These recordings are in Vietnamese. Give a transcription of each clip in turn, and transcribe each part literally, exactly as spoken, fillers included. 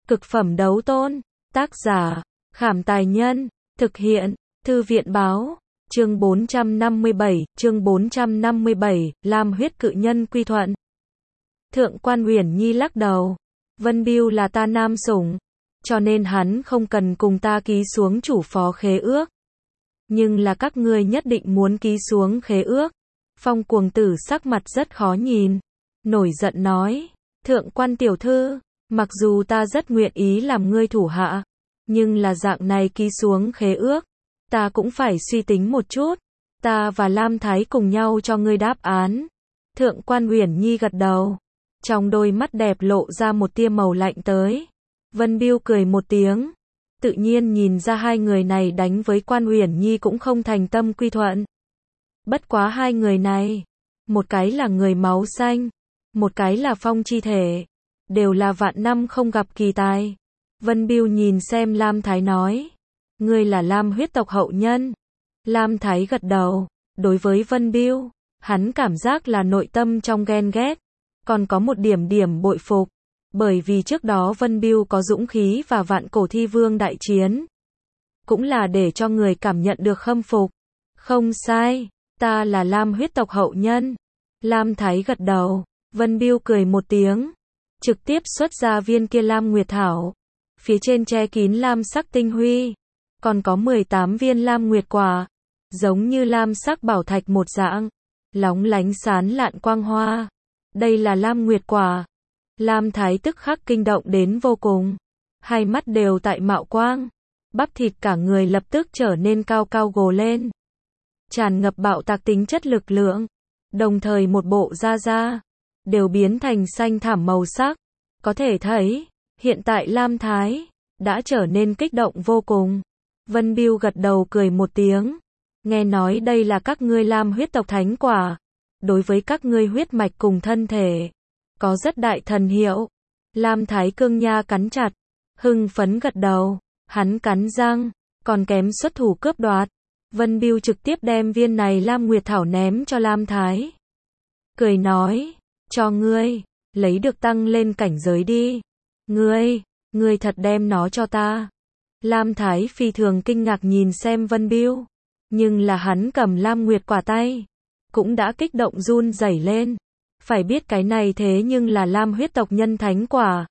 Cực phẩm đấu tôn. Tác giả, Khảm Tài Nhân. Thực hiện, Thư viện Báo. Chương bốn trăm năm mươi bảy, chương bốn trăm năm mươi bảy, Lam huyết cự nhân quy thuận. Thượng quan Uyển Nhi lắc đầu. Vân Bưu là ta nam sủng, cho nên hắn không cần cùng ta ký xuống chủ phó khế ước. Nhưng là các ngươi nhất định muốn ký xuống khế ước. Phong Cuồng Tử sắc mặt rất khó nhìn, nổi giận nói, thượng quan tiểu thư, mặc dù ta rất nguyện ý làm ngươi thủ hạ, nhưng là dạng này ký xuống khế ước, ta cũng phải suy tính một chút, ta và Lam Thái cùng nhau cho ngươi đáp án. Thượng quan Uyển Nhi gật đầu, trong đôi mắt đẹp lộ ra một tia màu lạnh tới. Vân Bưu cười một tiếng, tự nhiên nhìn ra hai người này đánh với quan Uyển Nhi cũng không thành tâm quy thuận. Bất quá hai người này, một cái là người máu xanh, một cái là phong chi thể, đều là vạn năm không gặp kỳ tài. Vân Bưu nhìn xem Lam Thái nói, ngươi là Lam huyết tộc hậu nhân. Lam Thái gật đầu, đối với Vân Bưu, hắn cảm giác là nội tâm trong ghen ghét, còn có một điểm điểm bội phục, bởi vì trước đó Vân Bưu có dũng khí và vạn cổ thi vương đại chiến, cũng là để cho người cảm nhận được khâm phục. Không sai, ta là Lam huyết tộc hậu nhân. Lam Thái gật đầu, Vân Bưu cười một tiếng, trực tiếp xuất ra viên kia Lam Nguyệt Thảo, phía trên che kín lam sắc tinh huy, còn có mười tám viên Lam Nguyệt quả, giống như lam sắc bảo thạch một dạng, lóng lánh sán lạn quang hoa. Đây là Lam Nguyệt quả. Lam Thái tức khắc kinh động đến vô cùng, hai mắt đều tại mạo quang, bắp thịt cả người lập tức trở nên cao cao gồ lên, tràn ngập bạo tạc tính chất lực lượng, đồng thời một bộ da da đều biến thành xanh thảm màu sắc. Có thể thấy, hiện tại Lam Thái đã trở nên kích động vô cùng. Vân Bưu gật đầu cười một tiếng, nghe nói đây là các ngươi Lam huyết tộc thánh quả, đối với các ngươi huyết mạch cùng thân thể có rất đại thần hiệu. Lam Thái cương nha cắn chặt, hưng phấn gật đầu, hắn cắn răng, còn kém xuất thủ cướp đoạt. Vân Bưu trực tiếp đem viên này Lam Nguyệt Thảo ném cho Lam Thái, cười nói, cho ngươi, lấy được tăng lên cảnh giới đi. Ngươi, ngươi thật đem nó cho ta. Lam Thái phi thường kinh ngạc nhìn xem Vân Bưu, nhưng là hắn cầm Lam Nguyệt quả tay, cũng đã kích động run rẩy lên. Phải biết cái này thế nhưng là Lam huyết tộc nhân thánh quả.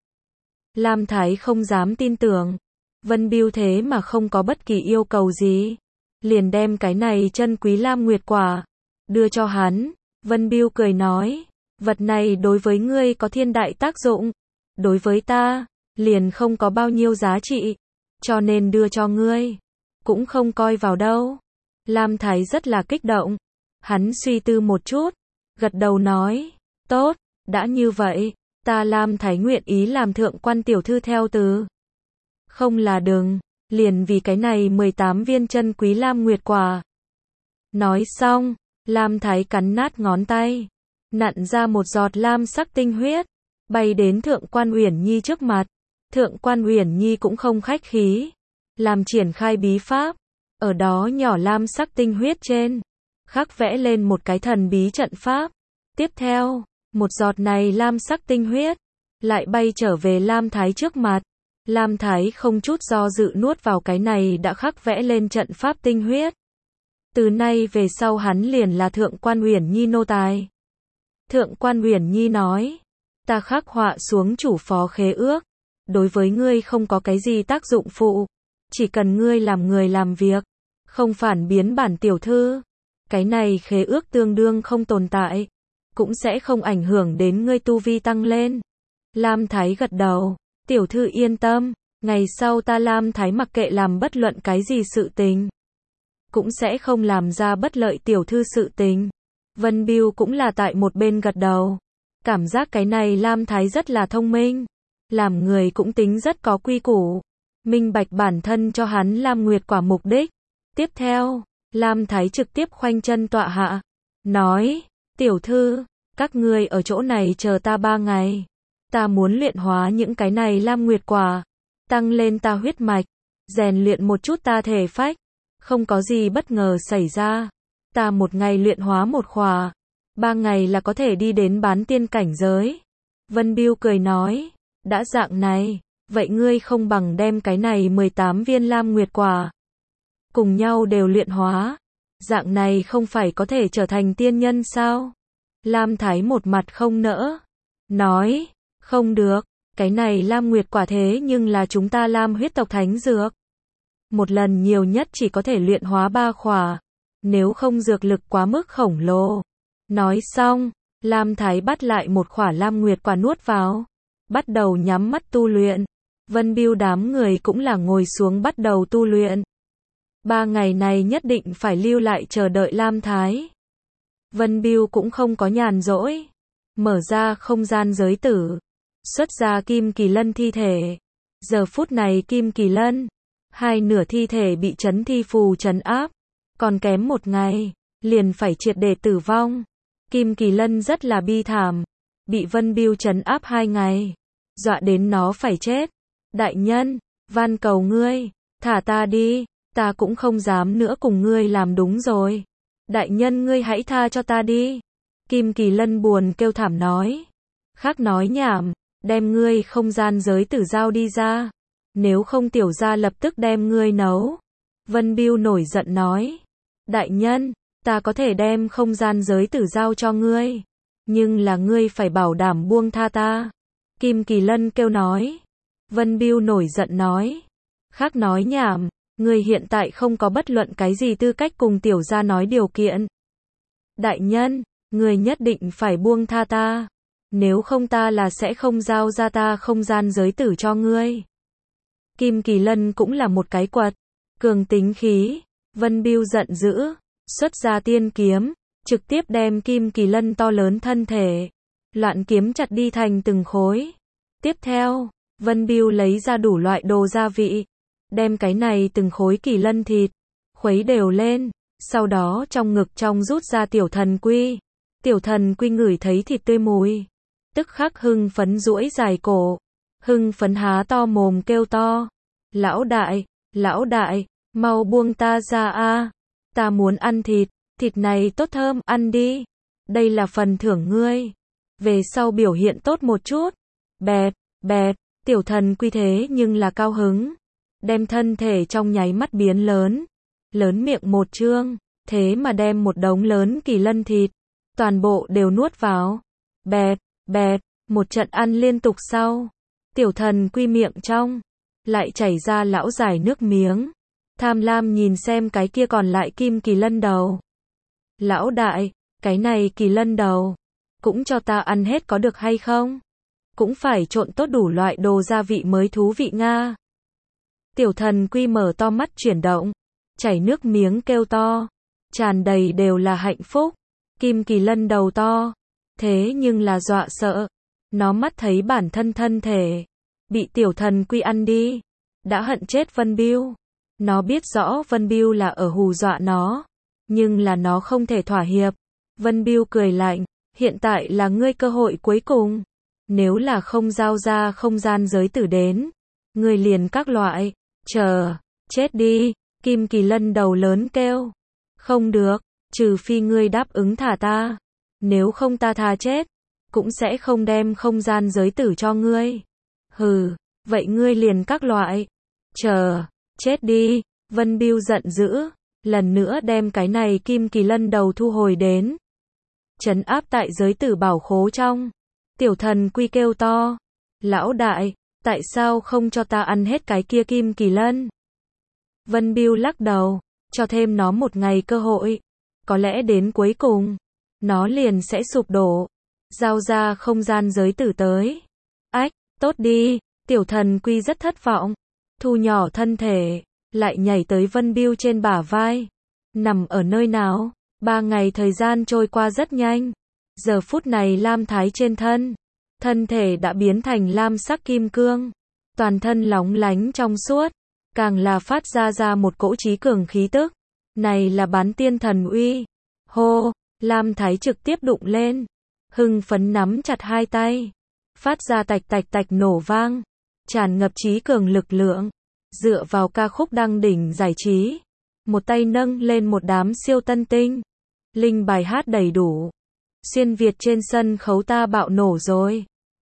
Lam Thái không dám tin tưởng, Vân Bưu thế mà không có bất kỳ yêu cầu gì, liền đem cái này chân quý Lam Nguyệt quả đưa cho hắn. Vân Bưu cười nói, vật này đối với ngươi có thiên đại tác dụng, đối với ta liền không có bao nhiêu giá trị, cho nên đưa cho ngươi cũng không coi vào đâu. Lam Thái rất là kích động, hắn suy tư một chút, gật đầu nói, tốt, đã như vậy, ta Lam Thái nguyện ý làm thượng quan tiểu thư theo từ. Không là đừng, liền vì cái này mười tám viên chân quý Lam Nguyệt quả. Nói xong, Lam Thái cắn nát ngón tay, nặn ra một giọt lam sắc tinh huyết, bay đến thượng quan Uyển Nhi trước mặt. Thượng quan Uyển Nhi cũng không khách khí, làm triển khai bí pháp, ở đó nhỏ lam sắc tinh huyết trên, khắc vẽ lên một cái thần bí trận pháp. Tiếp theo, một giọt này lam sắc tinh huyết lại bay trở về Lam Thái trước mặt. Lam Thái không chút do dự nuốt vào cái này đã khắc vẽ lên trận pháp tinh huyết. Từ nay về sau hắn liền là thượng quan Uyển Nhi nô tài. Thượng quan Uyển Nhi nói, ta khắc họa xuống chủ phó khế ước, đối với ngươi không có cái gì tác dụng phụ, chỉ cần ngươi làm người làm việc, không phản biến bản tiểu thư, cái này khế ước tương đương không tồn tại, cũng sẽ không ảnh hưởng đến ngươi tu vi tăng lên. Lam Thái gật đầu, tiểu thư yên tâm, ngày sau ta Lam Thái mặc kệ làm bất luận cái gì sự tình, cũng sẽ không làm ra bất lợi tiểu thư sự tình. Vân Bưu cũng là tại một bên gật đầu, cảm giác cái này Lam Thái rất là thông minh, làm người cũng tính rất có quy củ, minh bạch bản thân cho hắn Lam Nguyệt quả mục đích. Tiếp theo, Lam Thái trực tiếp khoanh chân tọa hạ, nói, tiểu thư, các ngươi ở chỗ này chờ ta ba ngày, ta muốn luyện hóa những cái này Lam Nguyệt quả, tăng lên ta huyết mạch, rèn luyện một chút ta thể phách, không có gì bất ngờ xảy ra, ta một ngày luyện hóa một khỏa, ba ngày là có thể đi đến bán tiên cảnh giới. Vân Bưu cười nói, đã dạng này, vậy ngươi không bằng đem cái này mười tám viên lam nguyệt quả cùng nhau đều luyện hóa, dạng này không phải có thể trở thành tiên nhân sao? Lam Thái một mặt không nỡ, nói, không được, cái này lam nguyệt quả thế nhưng là chúng ta Lam huyết tộc thánh dược. Một lần nhiều nhất chỉ có thể luyện hóa ba khỏa, nếu không dược lực quá mức khổng lồ. Nói xong, Lam Thái bắt lại một khỏa lam nguyệt quả nuốt vào, bắt đầu nhắm mắt tu luyện. Vân Bưu đám người cũng là ngồi xuống bắt đầu tu luyện. Ba ngày này nhất định phải lưu lại chờ đợi Lam Thái. Vân Bưu cũng không có nhàn rỗi, mở ra không gian giới tử, xuất ra Kim Kỳ Lân thi thể. Giờ phút này Kim Kỳ Lân, hai nửa thi thể bị trấn thi phù trấn áp, còn kém một ngày, liền phải triệt để tử vong. Kim Kỳ Lân rất là bi thảm, bị Vân Bưu trấn áp hai ngày, dọa đến nó phải chết. Đại nhân, van cầu ngươi, thả ta đi, ta cũng không dám nữa cùng ngươi làm đúng rồi. Đại nhân ngươi hãy tha cho ta đi. Kim Kỳ Lân buồn kêu thảm nói. Khác nói nhảm, đem ngươi không gian giới tử giao đi ra. Nếu không tiểu gia lập tức đem ngươi nấu. Vân Bưu nổi giận nói. Đại nhân, ta có thể đem không gian giới tử giao cho ngươi. Nhưng là ngươi phải bảo đảm buông tha ta. Kim Kỳ Lân kêu nói. Vân Bưu nổi giận nói. Khác nói nhảm, ngươi hiện tại không có bất luận cái gì tư cách cùng tiểu gia nói điều kiện. Đại nhân, ngươi nhất định phải buông tha ta. Nếu không ta là sẽ không giao ra ta không gian giới tử cho ngươi. Kim Kỳ Lân cũng là một cái quật, cường tính khí. Vân Bưu giận dữ, xuất ra tiên kiếm, trực tiếp đem Kim Kỳ Lân to lớn thân thể, loạn kiếm chặt đi thành từng khối. Tiếp theo, Vân Bưu lấy ra đủ loại đồ gia vị, đem cái này từng khối kỳ lân thịt, khuấy đều lên, sau đó trong ngực trong rút ra tiểu thần quy. Tiểu thần quy ngửi thấy thịt tươi mùi, tức khắc hưng phấn duỗi dài cổ, hưng phấn há to mồm kêu to. Lão đại, lão đại, mau buông ta ra a, ta muốn ăn thịt, thịt này tốt thơm, ăn đi. Đây là phần thưởng ngươi, về sau biểu hiện tốt một chút. Bẹt, bẹt, tiểu thần quy thế nhưng là cao hứng, đem thân thể trong nháy mắt biến lớn, lớn miệng một trương, thế mà đem một đống lớn kỳ lân thịt, toàn bộ đều nuốt vào. Bẹt, bẹt, một trận ăn liên tục sau, tiểu thần quy miệng trong, lại chảy ra lão dài nước miếng, tham lam nhìn xem cái kia còn lại kim kỳ lân đầu. Lão đại, cái này kỳ lân đầu, cũng cho ta ăn hết có được hay không? Cũng phải trộn tốt đủ loại đồ gia vị mới thú vị nga. Tiểu thần quy mở to mắt chuyển động, chảy nước miếng kêu to, tràn đầy đều là hạnh phúc. Kim kỳ lân đầu to, thế nhưng là dọa sợ, nó mắt thấy bản thân thân thể bị tiểu thần quy ăn đi, đã hận chết Vân Bưu. Nó biết rõ Vân Bưu là ở hù dọa nó, nhưng là nó không thể thỏa hiệp. Vân Bưu cười lạnh, hiện tại là ngươi cơ hội cuối cùng, nếu là không giao ra không gian giới tử đến, ngươi liền các loại, chờ, chết đi. Kim kỳ lân đầu lớn kêu, không được, trừ phi ngươi đáp ứng thả ta, nếu không ta thà chết, cũng sẽ không đem không gian giới tử cho ngươi. Hừ, vậy ngươi liền các loại, chờ, chết đi. Vân Bưu giận dữ, lần nữa đem cái này kim kỳ lân đầu thu hồi đến, trấn áp tại giới tử bảo khố trong. Tiểu thần quy kêu to, lão đại, tại sao không cho ta ăn hết cái kia kim kỳ lân? Vân Bưu lắc đầu, cho thêm nó một ngày cơ hội, có lẽ đến cuối cùng, nó liền sẽ sụp đổ, giao ra không gian giới tử tới. Ách, tốt đi. Tiểu thần quy rất thất vọng, thu nhỏ thân thể, lại nhảy tới Vân Bưu trên bả vai. Nằm ở nơi nào? Ba ngày thời gian trôi qua rất nhanh. Giờ phút này Lam Thái trên thân, thân thể đã biến thành lam sắc kim cương, toàn thân lóng lánh trong suốt, càng là phát ra ra một cỗ trí cường khí tức. Này là bán tiên thần uy. Hô, Lam Thái trực tiếp đụng lên, hưng phấn nắm chặt hai tay, phát ra tạch tạch tạch nổ vang, tràn ngập trí cường lực lượng. Dựa vào ca khúc đăng đỉnh giải trí, một tay nâng lên một đám siêu tân tinh, linh bài hát đầy đủ, xuyên Việt trên sân khấu ta bạo nổ rồi.